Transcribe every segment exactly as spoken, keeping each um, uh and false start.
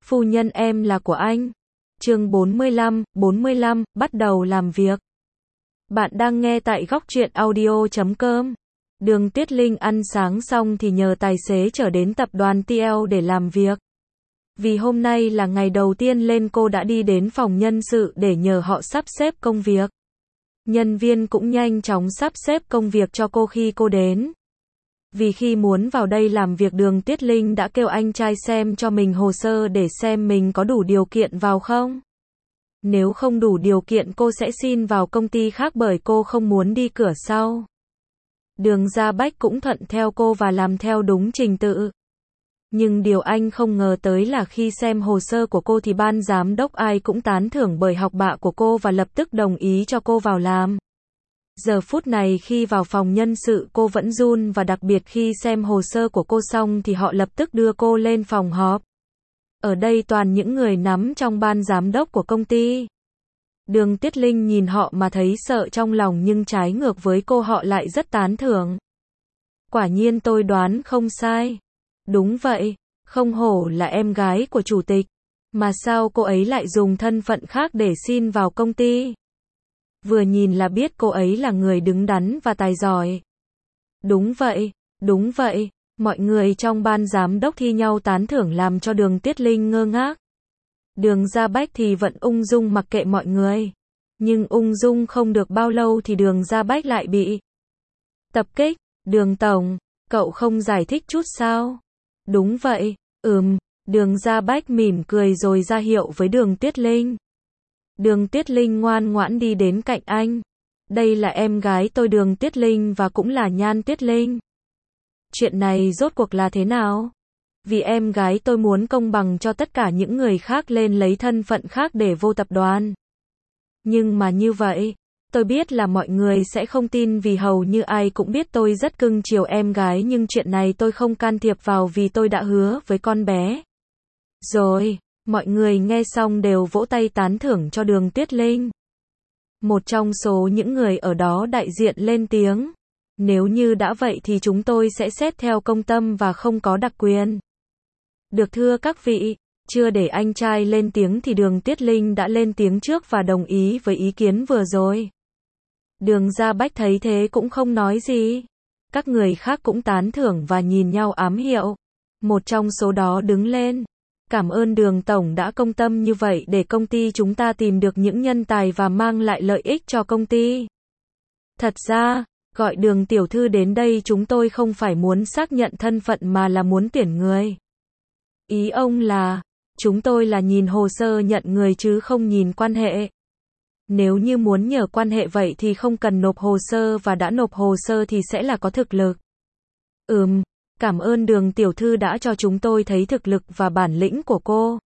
phu nhân em là của anh. Chương bốn mươi lăm, bốn mươi lăm, bắt đầu làm việc. Bạn đang nghe tại góc truyện audio chấm com. Đường Tuyết Linh ăn sáng xong thì nhờ tài xế chở đến tập đoàn tê lờ để làm việc. Vì hôm nay là ngày đầu tiên lên, cô đã đi đến phòng nhân sự để nhờ họ sắp xếp công việc. Nhân viên cũng nhanh chóng sắp xếp công việc cho cô khi cô đến. Vì khi muốn vào đây làm việc, Đường Tuyết Linh đã kêu anh trai xem cho mình hồ sơ để xem mình có đủ điều kiện vào không. Nếu không đủ điều kiện cô sẽ xin vào công ty khác, bởi cô không muốn đi cửa sau. Đường Gia Bách cũng thuận theo cô và làm theo đúng trình tự. Nhưng điều anh không ngờ tới là khi xem hồ sơ của cô thì ban giám đốc ai cũng tán thưởng bởi học bạ của cô và lập tức đồng ý cho cô vào làm. Giờ phút này khi vào phòng nhân sự cô vẫn run, và đặc biệt khi xem hồ sơ của cô xong thì họ lập tức đưa cô lên phòng họp. Ở đây toàn những người nắm trong ban giám đốc của công ty. Đường Tuyết Linh nhìn họ mà thấy sợ trong lòng, nhưng trái ngược với cô họ lại rất tán thưởng. Quả nhiên tôi đoán không sai. Đúng vậy, không hổ là em gái của chủ tịch. Mà sao cô ấy lại dùng thân phận khác để xin vào công ty? Vừa nhìn là biết cô ấy là người đứng đắn và tài giỏi. Đúng vậy, đúng vậy, mọi người trong ban giám đốc thi nhau tán thưởng làm cho Đường Tuyết Linh ngơ ngác. Đường Gia Bách thì vẫn ung dung mặc kệ mọi người. Nhưng ung dung không được bao lâu thì Đường Gia Bách lại bị tập kích. Đường Tổng, cậu không giải thích chút sao? Đúng vậy, ừm, Đường Gia Bách mỉm cười rồi ra hiệu với Đường Tuyết Linh. Đường Tuyết Linh ngoan ngoãn đi đến cạnh anh. Đây là em gái tôi Đường Tuyết Linh và cũng là Nhan Tuyết Linh. Chuyện này rốt cuộc là thế nào? Vì em gái tôi muốn công bằng cho tất cả những người khác lên lấy thân phận khác để vô tập đoàn. Nhưng mà như vậy, tôi biết là mọi người sẽ không tin, vì hầu như ai cũng biết tôi rất cưng chiều em gái, nhưng chuyện này tôi không can thiệp vào vì tôi đã hứa với con bé. Rồi, mọi người nghe xong đều vỗ tay tán thưởng cho Đường Tuyết Linh. Một trong số những người ở đó đại diện lên tiếng. Nếu như đã vậy thì chúng tôi sẽ xét theo công tâm và không có đặc quyền. Được thưa các vị, chưa để anh trai lên tiếng thì Đường Tuyết Linh đã lên tiếng trước và đồng ý với ý kiến vừa rồi. Đường Gia Bách thấy thế cũng không nói gì. Các người khác cũng tán thưởng và nhìn nhau ám hiệu. Một trong số đó đứng lên. Cảm ơn Đường Tổng đã công tâm như vậy để công ty chúng ta tìm được những nhân tài và mang lại lợi ích cho công ty. Thật ra, gọi Đường tiểu thư đến đây chúng tôi không phải muốn xác nhận thân phận mà là muốn tuyển người. Ý ông là, chúng tôi là nhìn hồ sơ nhận người chứ không nhìn quan hệ. Nếu như muốn nhờ quan hệ vậy thì không cần nộp hồ sơ, và đã nộp hồ sơ thì sẽ là có thực lực. Ừm, cảm ơn Đường tiểu thư đã cho chúng tôi thấy thực lực và bản lĩnh của cô.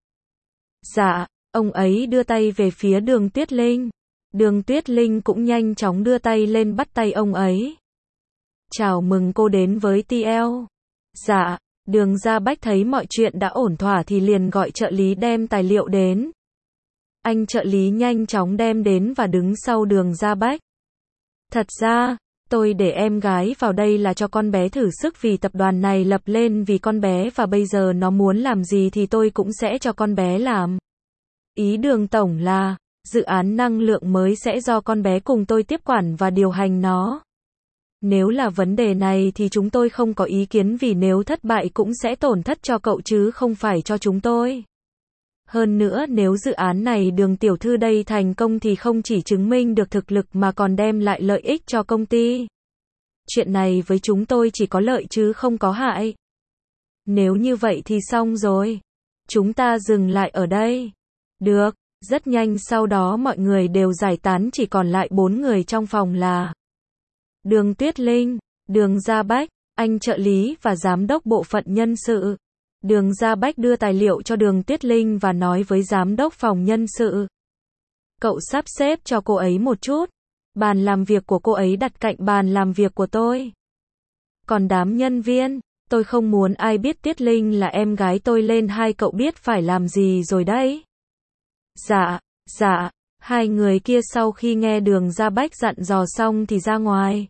Dạ, ông ấy đưa tay về phía Đường Tuyết Linh. Đường Tuyết Linh cũng nhanh chóng đưa tay lên bắt tay ông ấy. Chào mừng cô đến với tê lờ. Dạ, Đường Gia Bách thấy mọi chuyện đã ổn thỏa thì liền gọi trợ lý đem tài liệu đến. Anh trợ lý nhanh chóng đem đến và đứng sau Đường Gia Bách. Thật ra, tôi để em gái vào đây là cho con bé thử sức, vì tập đoàn này lập lên vì con bé và bây giờ nó muốn làm gì thì tôi cũng sẽ cho con bé làm. Ý Đường Tổng là, dự án năng lượng mới sẽ do con bé cùng tôi tiếp quản và điều hành nó. Nếu là vấn đề này thì chúng tôi không có ý kiến, vì nếu thất bại cũng sẽ tổn thất cho cậu chứ không phải cho chúng tôi. Hơn nữa nếu dự án này Đường tiểu thư đây thành công thì không chỉ chứng minh được thực lực mà còn đem lại lợi ích cho công ty. Chuyện này với chúng tôi chỉ có lợi chứ không có hại. Nếu như vậy thì xong rồi. Chúng ta dừng lại ở đây. Được, rất nhanh sau đó mọi người đều giải tán, chỉ còn lại bốn người trong phòng là Đường Tuyết Linh, Đường Gia Bách, anh trợ lý và giám đốc bộ phận nhân sự. Đường Gia Bách đưa tài liệu cho Đường Tuyết Linh và nói với giám đốc phòng nhân sự. Cậu sắp xếp cho cô ấy một chút. Bàn làm việc của cô ấy đặt cạnh bàn làm việc của tôi. Còn đám nhân viên, tôi không muốn ai biết Tuyết Linh là em gái tôi lên, hai cậu biết phải làm gì rồi đấy. Dạ, dạ, hai người kia sau khi nghe Đường Gia Bách dặn dò xong thì ra ngoài.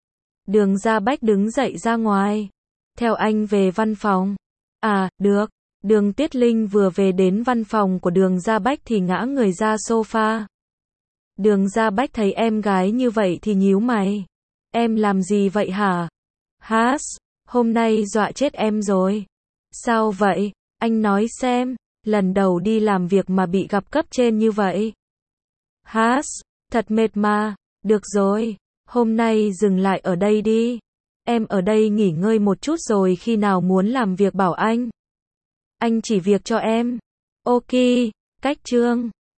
Đường Gia Bách đứng dậy ra ngoài. Theo anh về văn phòng. À, được. Đường Tiết Linh vừa về đến văn phòng của Đường Gia Bách thì ngã người ra sofa. Đường Gia Bách thấy em gái như vậy thì nhíu mày. Em làm gì vậy hả? Hás, hôm nay dọa chết em rồi. Sao vậy? Anh nói xem, lần đầu đi làm việc mà bị gặp cấp trên như vậy. Hás, thật mệt mà. Được rồi, hôm nay dừng lại ở đây đi. Em ở đây nghỉ ngơi một chút rồi khi nào muốn làm việc bảo anh. Anh chỉ việc cho em. Ok, cách chương.